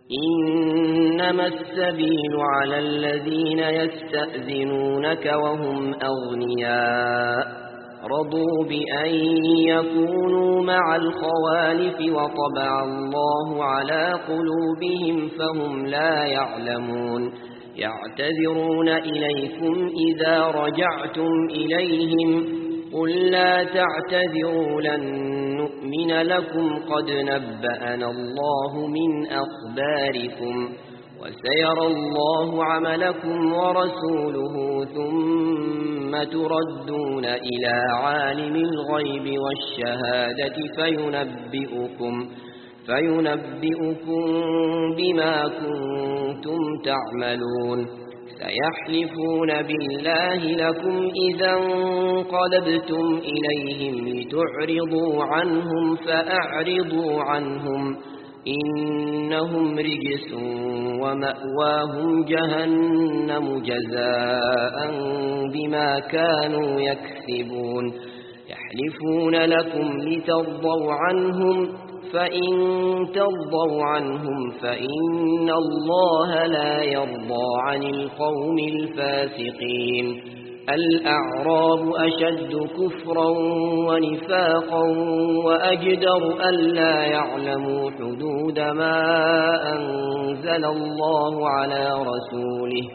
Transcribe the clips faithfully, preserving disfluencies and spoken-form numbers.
إنما السبيل على الذين يستأذنونك وهم أغنياء رضوا بأن يكونوا مع الخوالف وطبع الله على قلوبهم فهم لا يعلمون يعتذرون إليكم إذا رجعتم إليهم قل لا تعتذروا لن نؤمن لكم قد نبأنا الله من أخباركم وسيرى الله عملكم ورسوله ثم تردون إلى عالم الغيب والشهادة فينبئكم فينبئكم بما كنتم تعملون سيحلفون بالله لكم إذا انقلبتم إليهم لتعرضوا عنهم فأعرضوا عنهم إنهم رجس ومأواهم جهنم جزاء بما كانوا يكسبون يحلفون لكم لترضوا عنهم فإن ترضوا عنهم فإن الله لا يرضى عن القوم الفاسقين الأعراب أشد كفرا ونفاقا وأجدر ألا يعلموا حدود ما أنزل الله على رسوله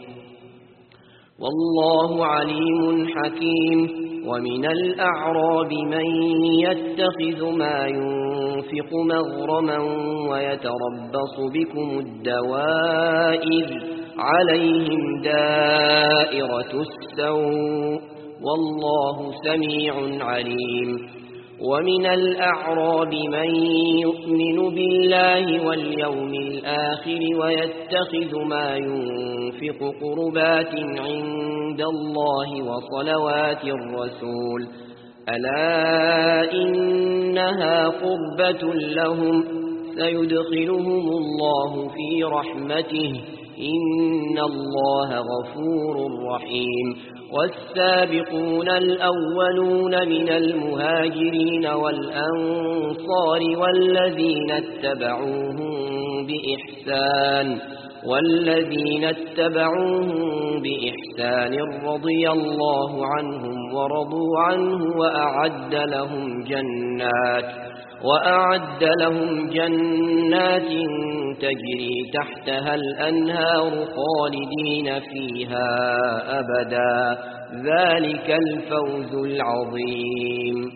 والله عليم حكيم ومن الأعراب من يتخذ ما ينفق مغرما ويتربص بكم الدوائر عليهم دائرة السوء والله سميع عليم ومن الأعراب من يؤمن بالله واليوم الآخر ويتخذ ما ينفق قربات عند الله وصلوات الرسول ألا إنها قربة لهم سيدخلهم الله في رحمته إن الله غفور رحيم والسابقون الأولون من المهاجرين والأنصار والذين اتبعوهم بإحسان والذين اتبعوهم بإحسان رضي الله عنهم ورضوا عنه وأعد لهم جنات وأعد لهم جنات تجري تحتها الأنهار خالدين فيها أبدا ذلك الفوز العظيم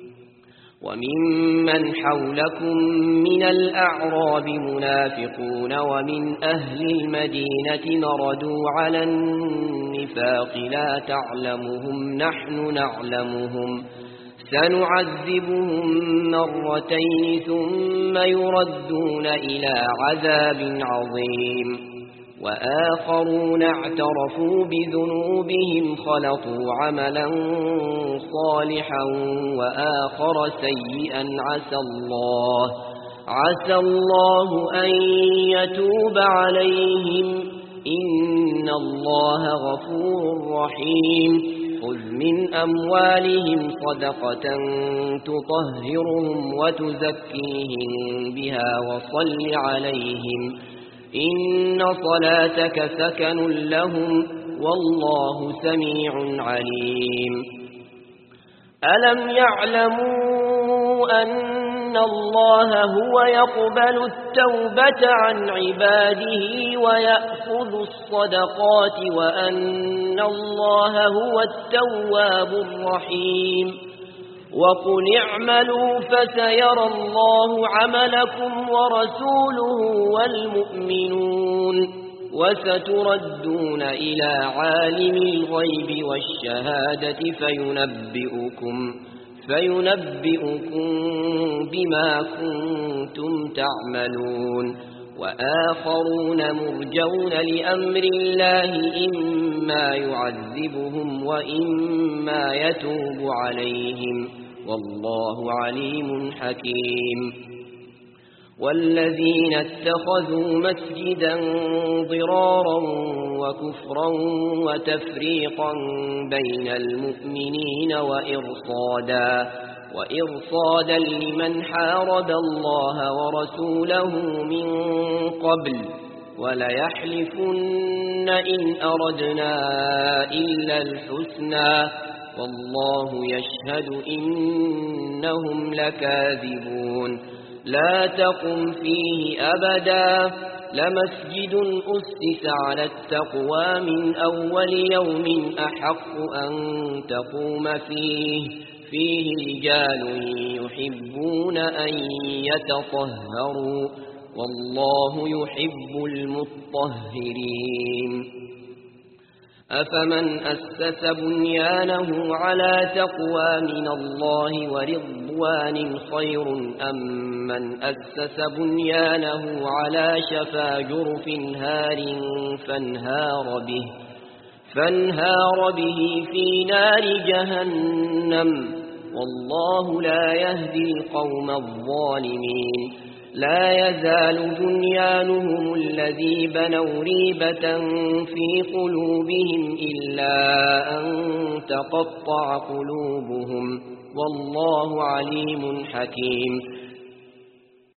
وممن حولكم من الأعراب منافقون ومن أهل المدينة مردوا على النفاق لا تعلمهم نحن نعلمهم سنعذبهم مرتين ثم يردون إلى عذاب عظيم وآخرون اعترفوا بذنوبهم خلطوا عملا صالحا وآخر سيئا عسى الله عسى الله أن يتوب عليهم إن الله غفور رحيم خذ من أموالهم صدقة تطهرهم وتزكيهم بها وصل عليهم إن صلاتك سكن لهم والله سميع عليم ألم يعلموا أن الله هو يقبل التوبة عن عباده ويأخذ الصدقات وأن الله هو التواب الرحيم وقل اعملوا فسيرى الله عملكم ورسوله والمؤمنون وستردون إلى عالم الغيب والشهادة فينبئكم فينبئكم بما كنتم تعملون وآخرون مرجون لأمر الله إما يعذبهم وإما يتوب عليهم والله عليم حكيم والذين اتخذوا مسجدا ضرارا وكفرا وتفريقا بين المؤمنين وإرصادا وإرصادا لمن حارب الله ورسوله من قبل وليحلفن إن أردنا إلا الحسنى والله يشهد إنهم لكاذبون لا تقم فيه أبدا لمسجد أسس على التقوى من أول يوم أحق أن تقوم فيه فيه رجال يحبون أن يتطهروا والله يحب المطهرين أفمن أسس بنيانه على تقوى من الله ورضوان خير أم من أسس بنيانه على شفا جرف هار فانهار به فانهار به في نار جهنم والله لا يهدي القوم الظالمين لا يزال بنيانهم الذي بنوا ريبة في قلوبهم إلا أن تقطع قلوبهم والله عليم حكيم